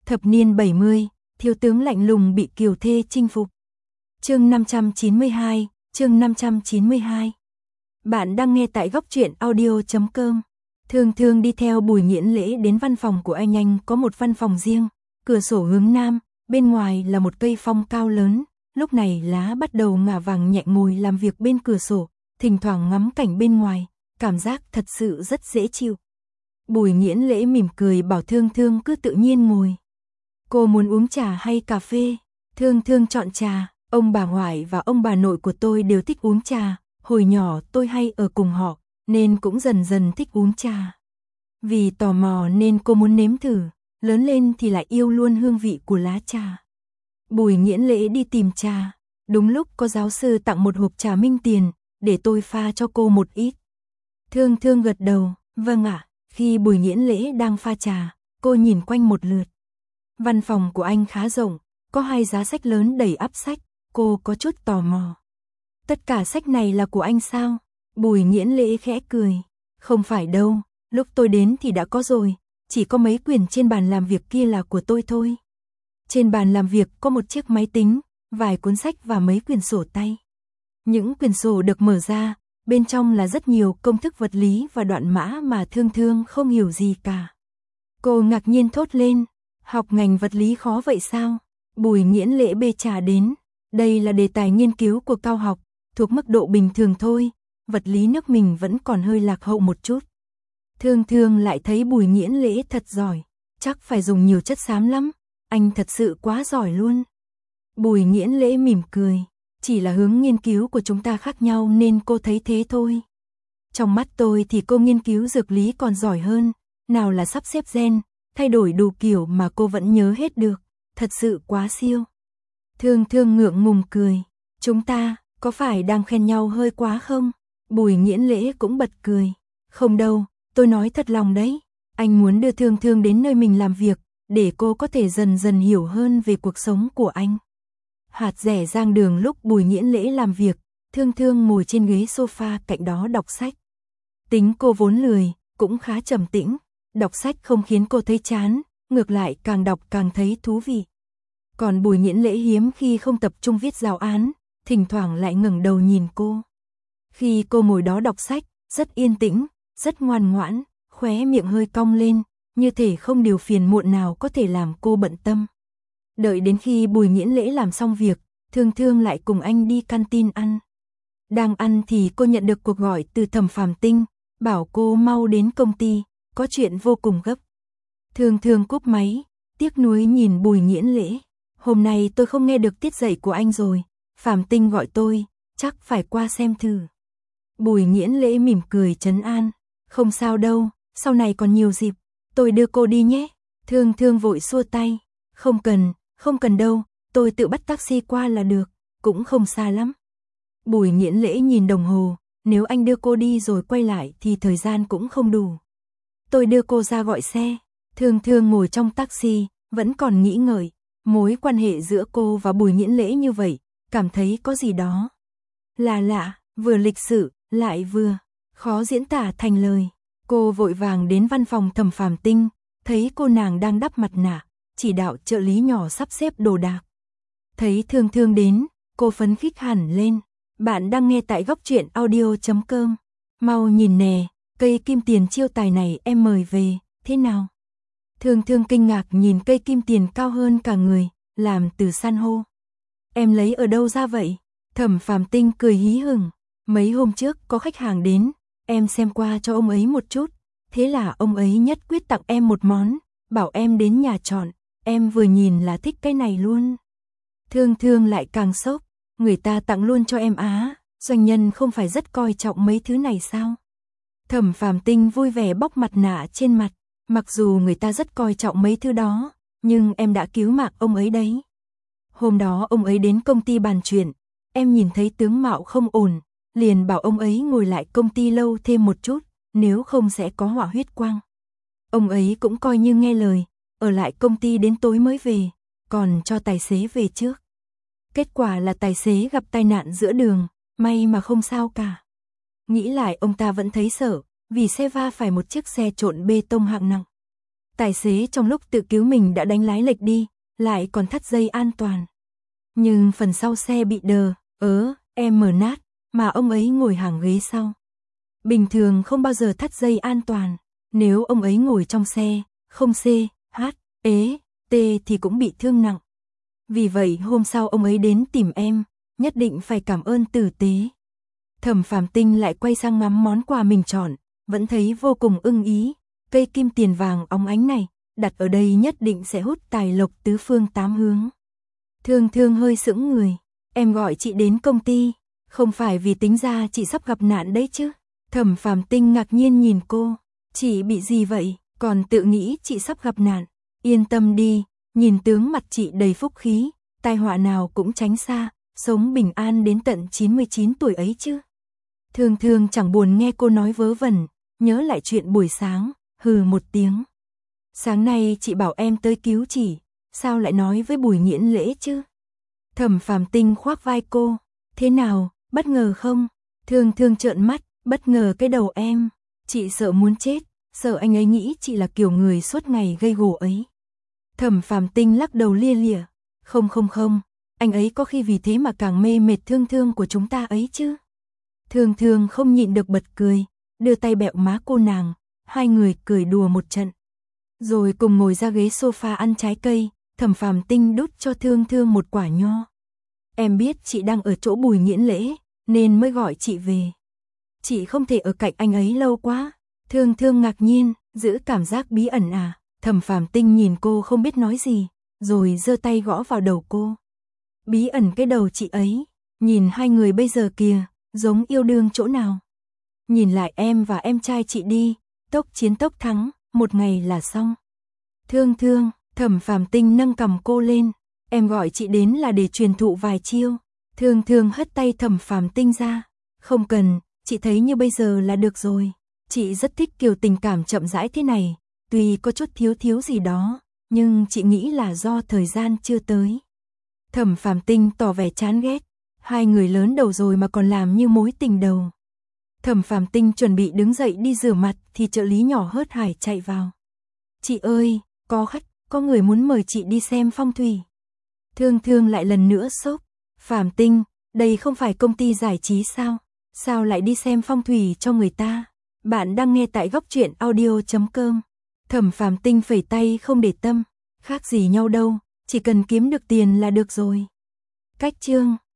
Thập niên 70, thiếu tướng lạnh lùng bị kiều thê chinh phục. Chương 592, chương 592. Bạn đang nghe tại góc truyện audio.com. Thương Thương đi theo Bùi Nghiễn Lễ đến văn phòng của anh có một văn phòng riêng, cửa sổ hướng nam, bên ngoài là một cây phong cao lớn, lúc này lá bắt đầu ngả vàng nhẹ, ngồi làm việc bên cửa sổ, thỉnh thoảng ngắm cảnh bên ngoài, cảm giác thật sự rất dễ chịu. Bùi Nghiễn Lễ mỉm cười bảo Thương Thương cứ tự nhiên ngồi. Cô muốn uống trà hay cà phê? Thương Thương chọn trà, ông bà ngoại và ông bà nội của tôi đều thích uống trà, hồi nhỏ tôi hay ở cùng họ, nên cũng dần dần thích uống trà. Vì tò mò nên cô muốn nếm thử, lớn lên thì lại yêu luôn hương vị của lá trà. Bùi Nghiễn Lễ đi tìm trà, đúng lúc có giáo sư tặng một hộp trà Minh Tiền, để tôi pha cho cô một ít. Thương Thương gật đầu, vâng ạ. Khi Bùi Nghiễn Lễ đang pha trà, cô nhìn quanh một lượt. Văn phòng của anh khá rộng, có 2 giá sách lớn đầy ắp sách, cô có chút tò mò. Tất cả sách này là của anh sao? Bùi Nghiễn Lễ khẽ cười. Không phải đâu, lúc tôi đến thì đã có rồi, chỉ có mấy quyển trên bàn làm việc kia là của tôi thôi. Trên bàn làm việc có một chiếc máy tính, vài cuốn sách và mấy quyển sổ tay. Những quyển sổ được mở ra, bên trong là rất nhiều công thức vật lý và đoạn mã mà Thương Thương không hiểu gì cả. Cô ngạc nhiên thốt lên, học ngành vật lý khó vậy sao? Bùi Nghiễn Lễ bê trà đến, đây là đề tài nghiên cứu của cao học, thuộc mức độ bình thường thôi, vật lý nước mình vẫn còn hơi lạc hậu một chút. Thương Thương lại thấy Bùi Nghiễn Lễ thật giỏi, chắc phải dùng nhiều chất xám lắm, anh thật sự quá giỏi luôn. Bùi Nghiễn Lễ mỉm cười. Chỉ là hướng nghiên cứu của chúng ta khác nhau nên cô thấy thế thôi. Trong mắt tôi thì cô nghiên cứu dược lý còn giỏi hơn, nào là sắp xếp gen, thay đổi đủ kiểu mà cô vẫn nhớ hết được, thật sự quá siêu. Thương Thương ngượng ngùng cười, chúng ta có phải đang khen nhau hơi quá không? Bùi Nghiễn Lễ cũng bật cười, không đâu, tôi nói thật lòng đấy, anh muốn đưa Thương Thương đến nơi mình làm việc, để cô có thể dần dần hiểu hơn về cuộc sống của anh. Hạt rẻ giang đường lúc Bùi Nghiễn Lễ làm việc, Thương Thương ngồi trên ghế sofa cạnh đó đọc sách. Tính cô vốn lười, cũng khá trầm tĩnh, đọc sách không khiến cô thấy chán, ngược lại càng đọc càng thấy thú vị. Còn Bùi Nghiễn Lễ hiếm khi không tập trung viết giáo án, thỉnh thoảng lại ngẩng đầu nhìn cô. Khi cô ngồi đó đọc sách, rất yên tĩnh, rất ngoan ngoãn, khóe miệng hơi cong lên, như thể không điều phiền muộn nào có thể làm cô bận tâm. Đợi đến khi Bùi Nghiễn Lễ làm xong việc, Thương Thương lại cùng anh đi canteen ăn. Đang ăn thì cô nhận được cuộc gọi từ Thẩm Phàm Tinh, bảo cô mau đến công ty, có chuyện vô cùng gấp. Thương Thương cúp máy, tiếc nuối nhìn Bùi Nghiễn Lễ. Hôm nay tôi không nghe được tiết dạy của anh rồi, Phàm Tinh gọi tôi, chắc phải qua xem thử. Bùi Nghiễn Lễ mỉm cười trấn an, không sao đâu, sau này còn nhiều dịp, tôi đưa cô đi nhé. Thương Thương vội xua tay, không cần đâu, tôi tự bắt taxi qua là được, cũng không xa lắm. Bùi Nghiễn Lễ nhìn đồng hồ, nếu anh đưa cô đi rồi quay lại thì thời gian cũng không đủ. Tôi đưa cô ra gọi xe. Thương Thương ngồi trong taxi, vẫn còn nghĩ ngợi, mối quan hệ giữa cô và Bùi Nghiễn Lễ như vậy, cảm thấy có gì đó là lạ, vừa lịch sự, lại vừa khó diễn tả thành lời. Cô vội vàng đến văn phòng Thẩm Phàm Tinh, thấy cô nàng đang đắp mặt nạ, chỉ đạo trợ lý nhỏ sắp xếp đồ đạc. Thấy Thương Thương đến, cô phấn khích hẳn lên. Bạn đang nghe tại góc truyện audio.com. Mau nhìn nè, cây kim tiền chiêu tài này em mời về, thế nào? Thương Thương kinh ngạc nhìn cây kim tiền cao hơn cả người, làm từ san hô. Em lấy ở đâu ra vậy? Thẩm Phàm Tinh cười hí hửng. Mấy hôm trước có khách hàng đến, em xem qua cho ông ấy một chút. Thế là ông ấy nhất quyết tặng em một món, bảo em đến nhà chọn. Em vừa nhìn là thích cái này luôn. Thương Thương lại càng sốc, người ta tặng luôn cho em á, doanh nhân không phải rất coi trọng mấy thứ này sao? Thẩm Phàm Tinh vui vẻ bóc mặt nạ trên mặt, mặc dù người ta rất coi trọng mấy thứ đó, nhưng em đã cứu mạng ông ấy đấy. Hôm đó ông ấy đến công ty bàn chuyện, em nhìn thấy tướng mạo không ổn, liền bảo ông ấy ngồi lại công ty lâu thêm một chút, nếu không sẽ có hỏa huyết quang. Ông ấy cũng coi như nghe lời, ở lại công ty đến tối mới về, còn cho tài xế về trước. Kết quả là tài xế gặp tai nạn giữa đường, may mà không sao cả. Nghĩ lại ông ta vẫn thấy sợ, vì xe va phải một chiếc xe trộn bê tông hạng nặng. Tài xế trong lúc tự cứu mình đã đánh lái lệch đi, lại còn thắt dây an toàn. Nhưng phần sau xe bị đờ, em mở nát, mà ông ấy ngồi hàng ghế sau. Bình thường không bao giờ thắt dây an toàn, nếu ông ấy ngồi trong xe, không T thì cũng bị thương nặng. Vì vậy hôm sau ông ấy đến tìm em, nhất định phải cảm ơn tử tế. Thẩm Phàm Tinh lại quay sang ngắm món quà mình chọn, vẫn thấy vô cùng ưng ý. Cây kim tiền vàng óng ánh này, đặt ở đây nhất định sẽ hút tài lộc tứ phương tám hướng. Thương Thương hơi sững người, em gọi chị đến công ty, không phải vì tính ra chị sắp gặp nạn đấy chứ. Thẩm Phàm Tinh ngạc nhiên nhìn cô, chị bị gì vậy, còn tự nghĩ chị sắp gặp nạn. Yên tâm đi, nhìn tướng mặt chị đầy phúc khí, tai họa nào cũng tránh xa, sống bình an đến tận 99 tuổi ấy chứ. Thương Thương chẳng buồn nghe cô nói vớ vẩn, nhớ lại chuyện buổi sáng, hừ một tiếng. Sáng nay chị bảo em tới cứu chị, sao lại nói với Bùi Nghiễn Lễ chứ? Thẩm Phàm Tinh khoác vai cô, thế nào, bất ngờ không? Thương Thương trợn mắt, bất ngờ cái đầu em, chị sợ muốn chết, sợ anh ấy nghĩ chị là kiểu người suốt ngày gây gổ ấy. Thẩm Phàm Tinh lắc đầu lia lịa, không, anh ấy có khi vì thế mà càng mê mệt Thương Thương của chúng ta ấy chứ. Thương Thương không nhịn được bật cười, đưa tay bẹo má cô nàng, hai người cười đùa một trận. Rồi cùng ngồi ra ghế sofa ăn trái cây, Thẩm Phàm Tinh đút cho Thương Thương một quả nho. Em biết chị đang ở chỗ Bùi Nghiễn Lễ, nên mới gọi chị về. Chị không thể ở cạnh anh ấy lâu quá. Thương Thương ngạc nhiên, giữ cảm giác bí ẩn à? Thẩm Phàm Tinh nhìn cô không biết nói gì, rồi giơ tay gõ vào đầu cô. Bí ẩn cái đầu chị ấy, nhìn hai người bây giờ kìa, giống yêu đương chỗ nào. Nhìn lại em và em trai chị đi, tốc chiến tốc thắng, một ngày là xong. Thương Thương, Thẩm Phàm Tinh nâng cầm cô lên, em gọi chị đến là để truyền thụ vài chiêu. Thương Thương hất tay Thẩm Phàm Tinh ra, không cần, chị thấy như bây giờ là được rồi. Chị rất thích kiểu tình cảm chậm rãi thế này, tuy có chút thiếu gì đó, nhưng chị nghĩ là do thời gian chưa tới. Thẩm Phàm Tinh tỏ vẻ chán ghét, hai người lớn đầu rồi mà còn làm như mối tình đầu. Thẩm Phàm Tinh chuẩn bị đứng dậy đi rửa mặt thì trợ lý nhỏ hớt hải chạy vào. Chị ơi, có khách, có người muốn mời chị đi xem phong thủy. Thương Thương lại lần nữa sốc, Phàm Tinh, đây không phải công ty giải trí sao? Sao lại đi xem phong thủy cho người ta? Bạn đang nghe tại góc truyện audio.com. Thẩm Phàm Tinh phẩy tay không để tâm, khác gì nhau đâu, chỉ cần kiếm được tiền là được rồi. Cách chương